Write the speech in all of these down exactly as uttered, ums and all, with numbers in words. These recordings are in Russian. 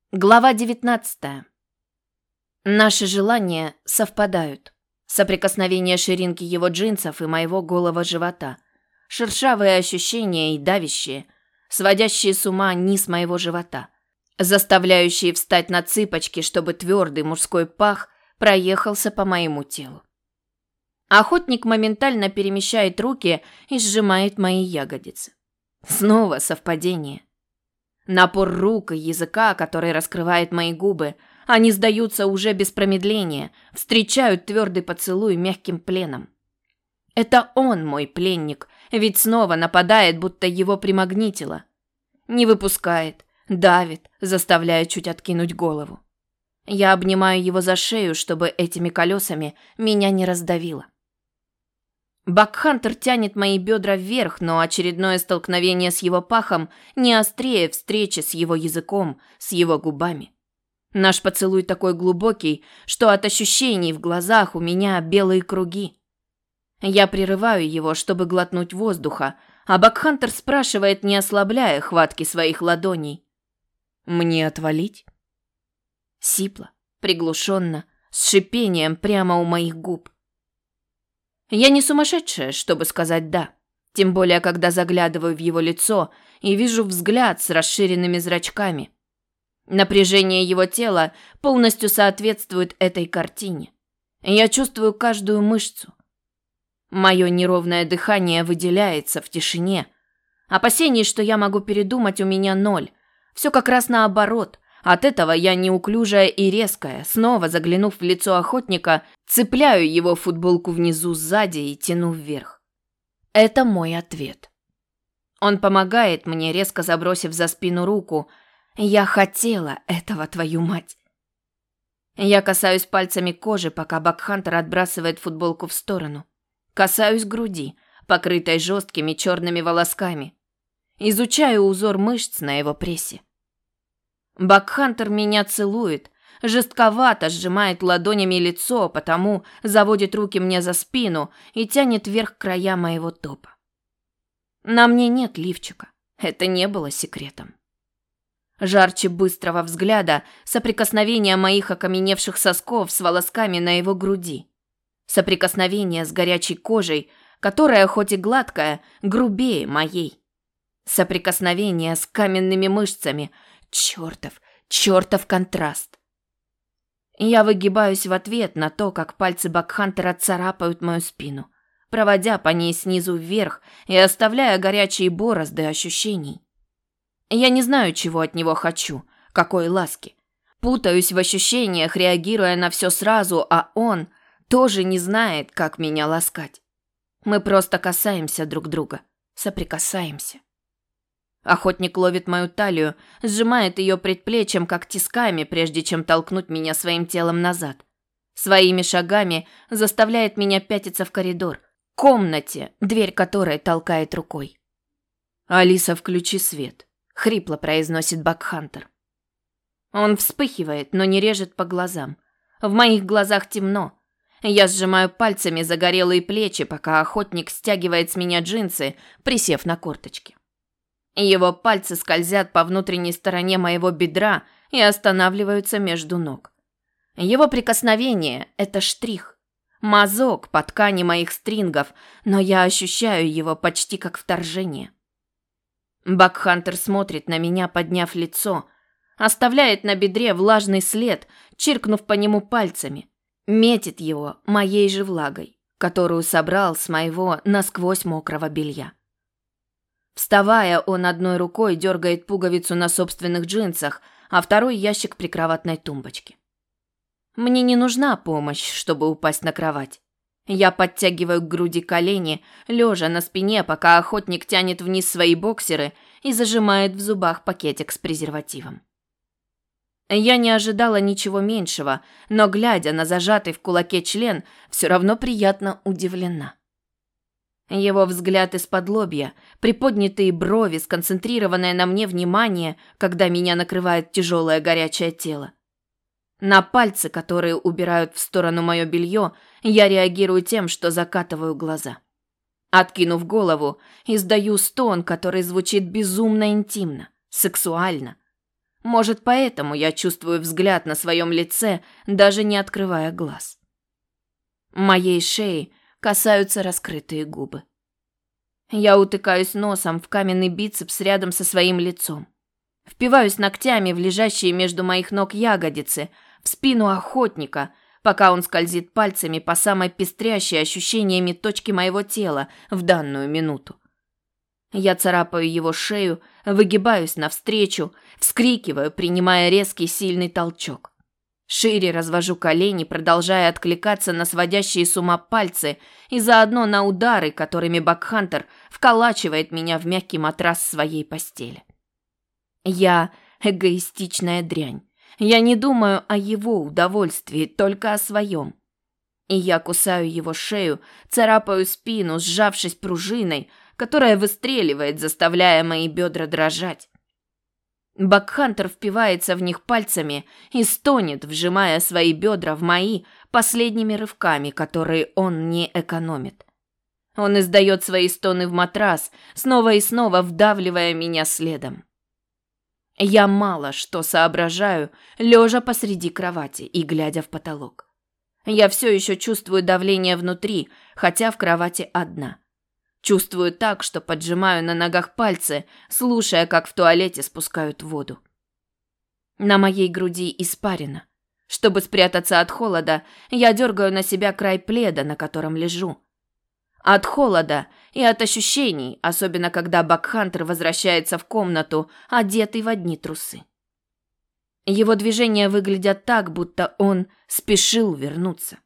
Глава девятнадцатая. Наши желания совпадают. Соприкосновение ширинки его джинсов и моего голого живота. Шершавые ощущения и давящие, сводящие с ума низ моего живота. Заставляющие встать на цыпочки, чтобы твердый мужской пах проехался по моему телу. Охотник моментально перемещает руки и сжимает мои ягодицы. Снова совпадение. Напор рук и языка, который раскрывает мои губы, они сдаются уже без промедления, встречают твердый поцелуй мягким пленом. Это он мой пленник, ведь снова нападает, будто его примагнитило. Не выпускает, давит, заставляя чуть откинуть голову. Я обнимаю его за шею, чтобы этими колесами меня не раздавило. Бакхантер тянет мои бедра вверх, но очередное столкновение с его пахом не острее встречи с его языком, с его губами. Наш поцелуй такой глубокий, что от ощущений в глазах у меня белые круги. Я прерываю его, чтобы глотнуть воздуха, а Бакхантер спрашивает, не ослабляя хватки своих ладоней: «Мне отвалить?» Сипло, приглушенно, с шипением прямо у моих губ. Я не сумасшедшая, чтобы сказать «да», тем более, когда заглядываю в его лицо и вижу взгляд с расширенными зрачками. Напряжение его тела полностью соответствует этой картине. Я чувствую каждую мышцу. Мое неровное дыхание выделяется в тишине. Опасений, что я могу передумать, у меня ноль. Все как раз наоборот. От этого я неуклюжая и резкая, снова заглянув в лицо охотника, цепляю его футболку внизу сзади и тяну вверх. Это мой ответ. Он помогает мне, резко забросив за спину руку. Я хотела этого, твою мать. Я касаюсь пальцами кожи, пока Бакхантер отбрасывает футболку в сторону. Касаюсь груди, покрытой жесткими черными волосками. Изучаю узор мышц на его прессе. Бакхантер меня целует, жестковато сжимает ладонями лицо, потому заводит руки мне за спину и тянет вверх края моего топа. На мне нет лифчика, это не было секретом. Жарче быстрого взгляда соприкосновение моих окаменевших сосков с волосками на его груди. Соприкосновение с горячей кожей, которая, хоть и гладкая, грубее моей. Соприкосновение с каменными мышцами. Чёртов, чёртов контраст. Я выгибаюсь в ответ на то, как пальцы Бакхантера царапают мою спину, проводя по ней снизу вверх и оставляя горячие борозды ощущений. Я не знаю, чего от него хочу, какой ласки. Путаюсь в ощущениях, реагируя на все сразу, а он тоже не знает, как меня ласкать. Мы просто касаемся друг друга, соприкасаемся. Охотник ловит мою талию, сжимает ее предплечьем, как тисками, прежде чем толкнуть меня своим телом назад. Своими шагами заставляет меня пятиться в коридор, к комнате, дверь которой толкает рукой. «Алиса, включи свет», — хрипло произносит Бакхантер. Он вспыхивает, но не режет по глазам. В моих глазах темно. Я сжимаю пальцами загорелые плечи, пока охотник стягивает с меня джинсы, присев на корточки. Его пальцы скользят по внутренней стороне моего бедра и останавливаются между ног. Его прикосновение – это штрих, мазок по ткани моих стрингов, но я ощущаю его почти как вторжение. Бакхантер смотрит на меня, подняв лицо, оставляет на бедре влажный след, чиркнув по нему пальцами, метит его моей же влагой, которую собрал с моего насквозь мокрого белья. Вставая, он одной рукой дергает пуговицу на собственных джинсах, а второй ящик прикроватной тумбочки. Мне не нужна помощь, чтобы упасть на кровать. Я подтягиваю к груди колени, лежа на спине, пока охотник тянет вниз свои боксеры и зажимает в зубах пакетик с презервативом. Я не ожидала ничего меньшего, но, глядя на зажатый в кулаке член, все равно приятно удивлена. Его взгляд из-под лобья, приподнятые брови, сконцентрированное на мне внимание, когда меня накрывает тяжелое горячее тело. На пальцы, которые убирают в сторону мое белье, я реагирую тем, что закатываю глаза. Откинув голову, издаю стон, который звучит безумно интимно, сексуально. Может, поэтому я чувствую взгляд на своем лице, даже не открывая глаз. Моей шеи касаются раскрытые губы. Я утыкаюсь носом в каменный бицепс рядом со своим лицом. Впиваюсь ногтями в лежащие между моих ног ягодицы, в спину охотника, пока он скользит пальцами по самой пестрящей ощущениями точке моего тела в данную минуту. Я царапаю его шею, выгибаюсь навстречу, вскрикиваю, принимая резкий сильный толчок. Шире развожу колени, продолжая откликаться на сводящие с ума пальцы и заодно на удары, которыми Бакхантер вколачивает меня в мягкий матрас своей постели. Я эгоистичная дрянь. Я не думаю о его удовольствии, только о своем. И я кусаю его шею, царапаю спину, сжавшись пружиной, которая выстреливает, заставляя мои бедра дрожать. Бакхантер впивается в них пальцами и стонет, вжимая свои бедра в мои последними рывками, которые он не экономит. Он издает свои стоны в матрас, снова и снова вдавливая меня следом. Я мало что соображаю, лежа посреди кровати и глядя в потолок. Я все еще чувствую давление внутри, хотя в кровати одна. Чувствую так, что поджимаю на ногах пальцы, слушая, как в туалете спускают воду. На моей груди испарина. Чтобы спрятаться от холода, я дергаю на себя край пледа, на котором лежу. От холода и от ощущений, особенно когда Бакхантер возвращается в комнату, одетый в одни трусы. Его движения выглядят так, будто он спешил вернуться.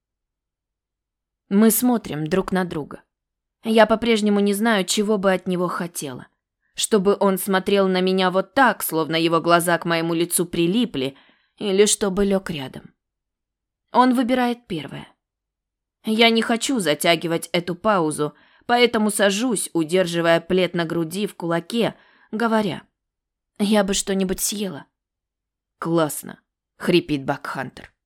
Мы смотрим друг на друга. Я по-прежнему не знаю, чего бы от него хотела. Чтобы он смотрел на меня вот так, словно его глаза к моему лицу прилипли, или чтобы лег рядом. Он выбирает первое. Я не хочу затягивать эту паузу, поэтому сажусь, удерживая плед на груди в кулаке, говоря: «Я бы что-нибудь съела». «Классно», — хрипит Бакхантер.